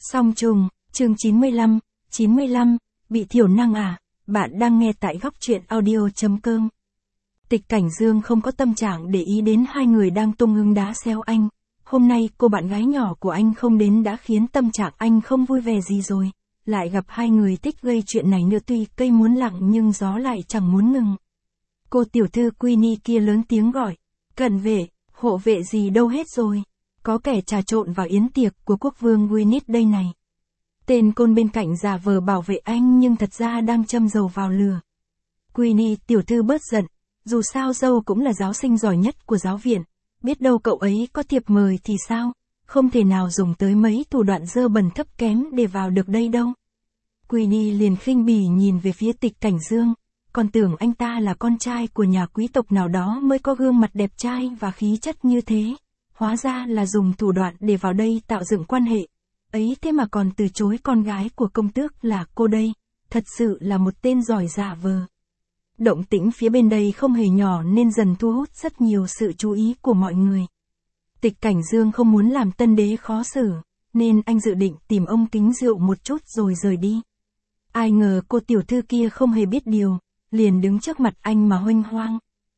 Song trùng, chương 95, bị thiểu năng à, bạn đang nghe tại góc truyện audio.com. Tịch Cảnh Dương không có tâm trạng để ý đến hai người đang tung hứng đá xéo anh. Hôm nay cô bạn gái nhỏ của anh không đến đã khiến tâm trạng anh không vui vẻ gì rồi. Lại gặp hai người thích gây chuyện này nữa, tuy cây muốn lặng nhưng gió lại chẳng muốn ngừng. Cô tiểu thư Queenie kia lớn tiếng gọi. Cận vệ, hộ vệ gì đâu hết rồi. Có kẻ trà trộn vào yến tiệc của quốc vương Gwyneth đây này. Tên côn bên cạnh giả vờ bảo vệ anh nhưng thật ra đang châm dầu vào lửa. Queenie tiểu thư bớt giận, dù sao dâu cũng là giáo sinh giỏi nhất của giáo viện. Biết đâu cậu ấy có thiệp mời thì sao, không thể nào dùng tới mấy thủ đoạn dơ bẩn thấp kém để vào được đây đâu. Queenie liền khinh bỉ nhìn về phía Tịch Cảnh Dương, còn tưởng anh ta là con trai của nhà quý tộc nào đó mới có gương mặt đẹp trai và khí chất như thế. Hóa ra là dùng thủ đoạn để vào đây tạo dựng quan hệ. Ấy thế mà còn từ chối con gái của công tước là cô đây, thật sự là một tên giỏi giả vờ. Động tĩnh phía bên đây không hề nhỏ nên dần thu hút rất nhiều sự chú ý của mọi người. Tịch Cảnh Dương không muốn làm tân đế khó xử, nên anh dự định tìm ông kính rượu một chút rồi rời đi. Ai ngờ cô tiểu thư kia không hề biết điều, liền đứng trước mặt anh mà huênh hoang.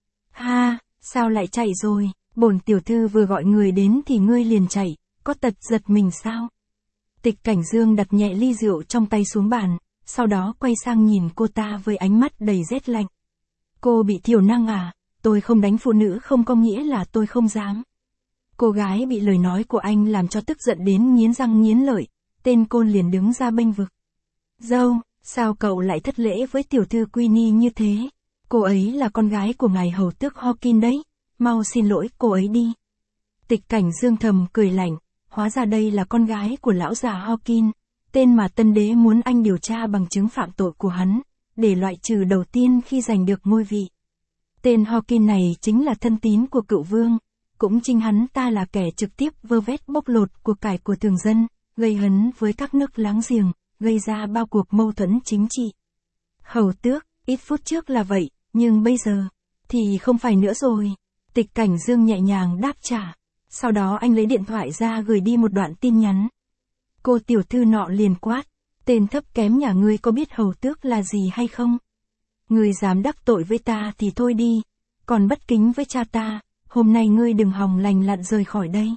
Ha, sao lại chạy rồi, bổn tiểu thư vừa gọi người đến thì ngươi liền chạy, có tật giật mình sao? Tịch Cảnh Dương đặt nhẹ ly rượu trong tay xuống bàn, sau đó quay sang nhìn cô ta với ánh mắt đầy rét lạnh. Cô bị thiểu năng à, tôi không đánh phụ nữ không có nghĩa là tôi không dám. Cô gái bị lời nói của anh làm cho tức giận đến nghiến răng nghiến lợi, tên côn liền đứng ra bênh vực. Dâu, sao cậu lại thất lễ với tiểu thư Queenie như thế? Cô ấy là con gái của ngài hầu tước Hawkins đấy, mau xin lỗi cô ấy đi. Tịch Cảnh Dương thầm cười lạnh, hóa ra đây là con gái của lão già Hawkins, tên mà tân đế muốn anh điều tra bằng chứng phạm tội của hắn, để loại trừ đầu tiên khi giành được ngôi vị. Tên Hawkins này chính là thân tín của cựu vương, cũng chính hắn ta là kẻ trực tiếp vơ vét bóc lột của cải của thường dân, gây hấn với các nước láng giềng, gây ra bao cuộc mâu thuẫn chính trị. Hầu tước, ít phút trước là vậy, nhưng bây giờ, thì không phải nữa rồi. Tịch Cảnh Dương nhẹ nhàng đáp trả. Sau đó anh lấy điện thoại ra gửi đi một đoạn tin nhắn. Cô tiểu thư nọ liền quát. Tên thấp kém nhà ngươi có biết hầu tước là gì hay không? Ngươi dám đắc tội với ta thì thôi đi. Còn bất kính với cha ta, hôm nay ngươi đừng hòng lành lặn rời khỏi đây.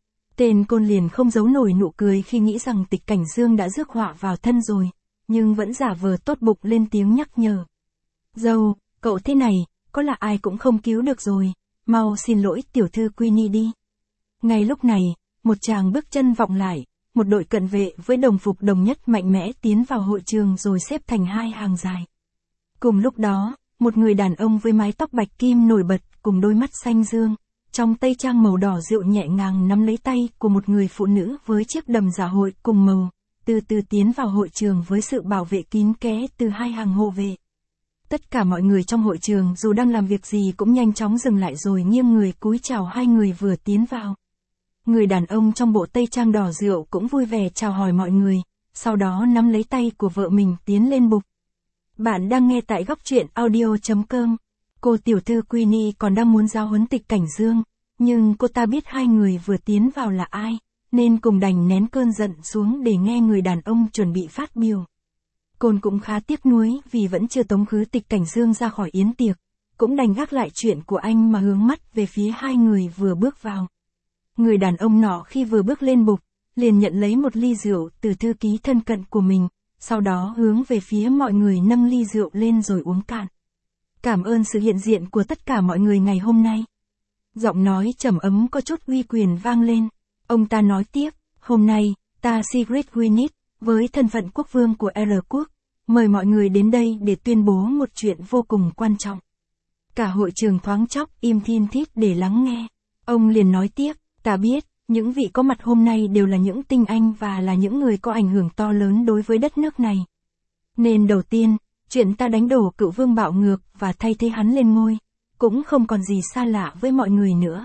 Tên côn liền không giấu nổi nụ cười khi nghĩ rằng Tịch Cảnh Dương đã rước họa vào thân rồi, nhưng vẫn giả vờ tốt bụng lên tiếng nhắc nhở. Dâu, cậu thế này, có là ai cũng không cứu được rồi, mau xin lỗi tiểu thư Queenie đi. Ngay lúc này, một chàng bước chân vọng lại, một đội cận vệ với đồng phục đồng nhất mạnh mẽ tiến vào hội trường rồi xếp thành hai hàng dài. Cùng lúc đó, một người đàn ông với mái tóc bạch kim nổi bật cùng đôi mắt xanh dương, trong tây trang màu đỏ rượu nhẹ nhàng nắm lấy tay của một người phụ nữ với chiếc đầm dạ hội cùng màu, từ từ tiến vào hội trường với sự bảo vệ kín kẽ từ hai hàng hộ vệ. Tất cả mọi người trong hội trường dù đang làm việc gì cũng nhanh chóng dừng lại rồi nghiêng người cúi chào hai người vừa tiến vào. Người đàn ông trong bộ tây trang đỏ rượu cũng vui vẻ chào hỏi mọi người, sau đó nắm lấy tay của vợ mình tiến lên bục. Bạn đang nghe tại góc truyện audio.com. Cô tiểu thư Queenie còn đang muốn giao huấn Tịch Cảnh Dương, nhưng cô ta biết hai người vừa tiến vào là ai, nên cùng đành nén cơn giận xuống để nghe người đàn ông chuẩn bị phát biểu. Côn cũng khá tiếc nuối vì vẫn chưa tống khứ Tịch Cảnh Dương ra khỏi yến tiệc, cũng đành gác lại chuyện của anh mà hướng mắt về phía hai người vừa bước vào. Người đàn ông nọ khi vừa bước lên bục, liền nhận lấy một ly rượu từ thư ký thân cận của mình, sau đó hướng về phía mọi người nâng ly rượu lên rồi uống cạn. Cảm ơn sự hiện diện của tất cả mọi người ngày hôm nay. Giọng nói trầm ấm có chút uy quyền vang lên. Ông ta nói tiếp, hôm nay, ta Sigrid Gwyneth, với thân phận quốc vương của R quốc, mời mọi người đến đây để tuyên bố một chuyện vô cùng quan trọng. Cả hội trường thoáng chốc im thin thít để lắng nghe. Ông liền nói tiếp, ta biết, những vị có mặt hôm nay đều là những tinh anh và là những người có ảnh hưởng to lớn đối với đất nước này. Nên đầu tiên, chuyện ta đánh đổ cựu vương bạo ngược và thay thế hắn lên ngôi, cũng không còn gì xa lạ với mọi người nữa.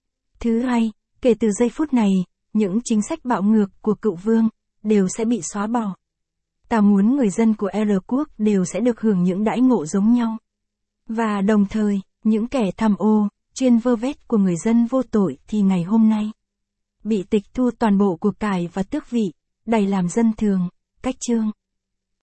Thứ hai, kể từ giây phút này, những chính sách bạo ngược của cựu vương đều sẽ bị xóa bỏ. Ta muốn người dân của R quốc đều sẽ được hưởng những đãi ngộ giống nhau. Và đồng thời, những kẻ tham ô, chuyên vơ vét của người dân vô tội thì ngày hôm nay bị tịch thu toàn bộ của cải và tước vị, đầy làm dân thường, cách chương.